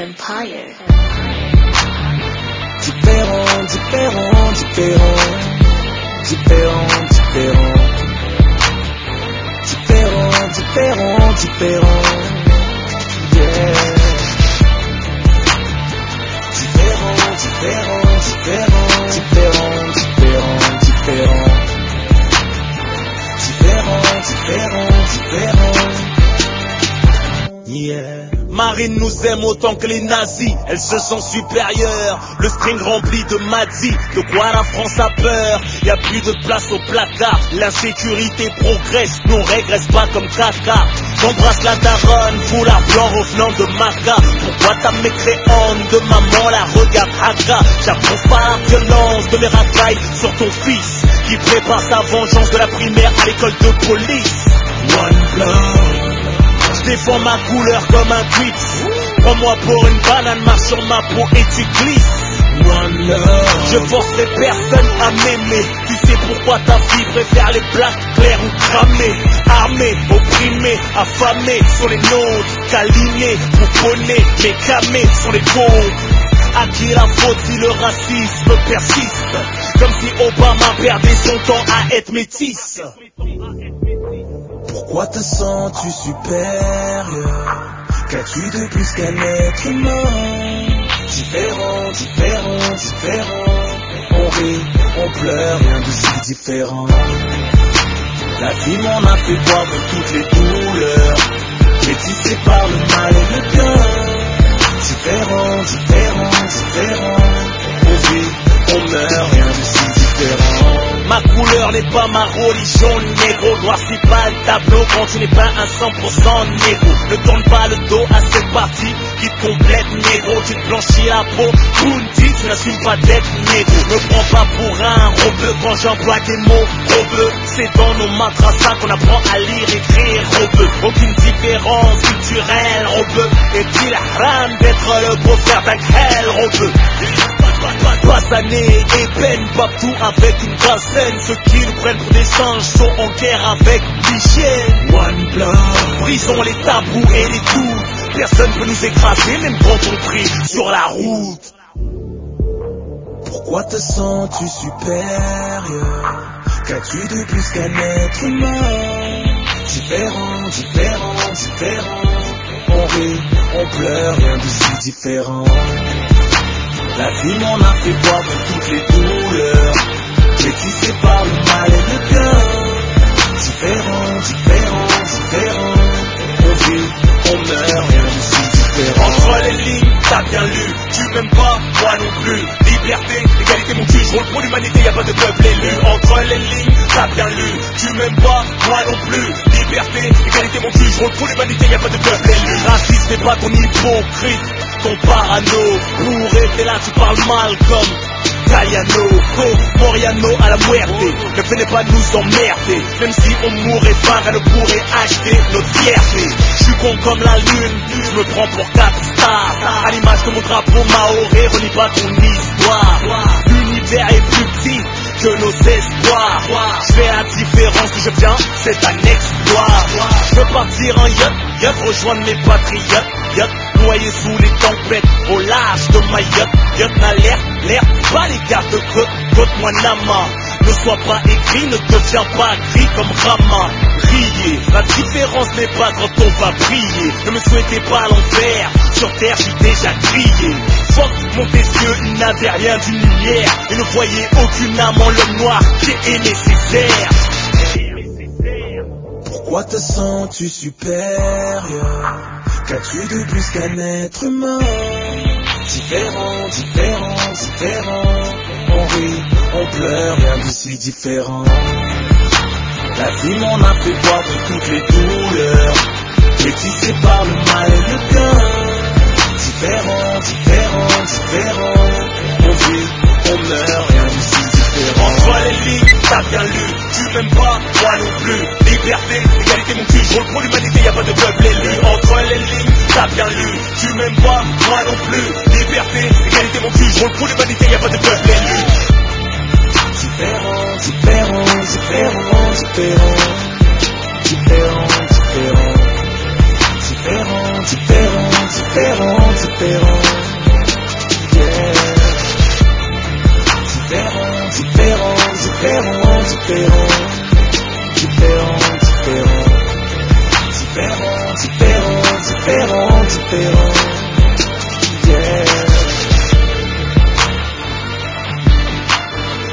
Empire. Différent, différent, différent. Différent, différent. Différent, différent, différent. Yeah. Différent, différent, différent. Différent, différent, différent. Différent, différent, différent. Yeah. Marine nous aime autant que les nazis, elle se sent supérieure. Le string rempli de madis, de quoi la France a peur. Y a plus de place au placard, l'insécurité progresse, nous on régresse pas comme caca. J'embrasse la daronne, foulard blanc revenant de Maca. Pourquoi ta mécréante de maman la regarde haka? J'approuve pas la violence de mes racailles sur ton fils qui prépare sa vengeance de la primaire à l'école de police. One blood. Je défends ma couleur comme un Twix. Prends-moi pour une banane, marche sur ma peau et tu glisses. One love. Je forcerai personne à m'aimer. Tu sais pourquoi ta fille préfère les plaques claires ou cramées. Armés, opprimés, affamés sont les nôtres. Câlinés, boufonnés, mais camés sont les pauvres. À qui la faute si le racisme persiste? Comme si Obama perdait son temps à être métisse. Pourquoi te sens-tu supérieur? Qu'as-tu de plus qu'un être humain? Différent, différent, différent. On rit, on pleure, rien de si différent. La vie m'en a fait voir de toutes les douleurs, métissé par le mal et le bien. Différent, différent, différent. On vit, on meurt, rien de si différent. Ma couleur n'est pas ma religion, négro. Noir c'est pas le tableau quand tu n'es pas un 100% négro. Ne tourne pas le dos à cette partie qui te complète, négro. Tu te blanchis la peau, Bounty, tu n'assumes pas d'être négro. Me prends pas pour un rebeu quand j'emploie des mots rebeux. C'est dans nos madrasas qu'on apprend à lire, écrire rebeu. Aucune différence culturelle, rebeu. Est-il haram d'être le beau-frère d'un hell, rebeu? Bassané et peine, partout avec une bassine. Ceux qui nous prennent pour des singes sont en guerre avec l'hygiène. One blood. Brisons les tabous et les doutes. Personne peut nous écraser même quand on prie sur la route. Pourquoi te sens-tu supérieur? Qu'as-tu de plus qu'un être humain? Différent, différent, différent. On rit, on pleure, rien de si différent. La vie m'en a fait voir de toutes les douleurs, métissé par le mal et le bien. Différent, différent, différent. On vit, on meurt, rien de si différent. Entre les lignes, t'as bien lu, tu m'aimes pas, moi non plus. Liberté, égalité, mon cul, je roule pour l'humanité, y'a pas de peuple élu. Entre les lignes, t'as bien lu, tu m'aimes pas, moi non plus. Liberté, égalité, mon cul, je roule pour l'humanité, y'a pas de peuple élu. Raciste n'est pas ton hypocrite, ton parano. Pour rester là, tu parles mal comme Galliano, Moriano à la muerte. Ne venez pas nous emmerder. Même si on mourrait faim, elle ne pourrait acheter notre fierté. Je suis con comme la lune, je me prends pour 4 stars. À l'image de mon drapeau maoré, relis pas ton histoire. L'univers est plus petit que nos espoirs. Je fais la différence d'où je viens, c'est un exploit. Je veux partir en yacht, rejoindre mes patriotes, noyé sous les tempêtes, au large de ma yacht n'alerte, l'air, pas les gardes-côtes, côte-moi Nama. Ne sois pas écrit, ne deviens pas gris comme Rama. Riez, la différence n'est pas quand on va briller. Ne me souhaitez pas l'enfer, sur terre j'ai déjà crié. Fuck, mon tes yeux, il n'avait rien d'une lumière. Et ne voyez aucune âme en l'homme noir qui est nécessaire. Pourquoi te sens-tu supérieur? Qu'as-tu de plus qu'un être humain? Différent, différent, différent. On rit, on pleure, rien de si différent. La vie m'en a fait voir de toutes les douleurs, métissé par le mal et le bien. Différent, différent, différent. On vit, on meurt, rien de si différent. Entre les lignes, t'as bien lu, tu m'aimes pas, moi non plus. Liberté, égalité, mon cul, je roule pour l'humanité, y'a pas de peuple élu. Entre les lignes, t'as bien lu, tu m'aimes pas, moi non plus. Liberté, égalité, mon cul, je roule pour l'humanité, y'a pas de peuple élu. Différent, différent, différent, différent. Différent, différent. Différent, différent, différent, différent. différent. Yeah. Différent, différent, différent, différent. Différent, différent. Différent, différent, différent, différent. Yeah.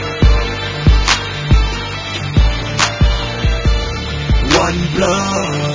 One blood.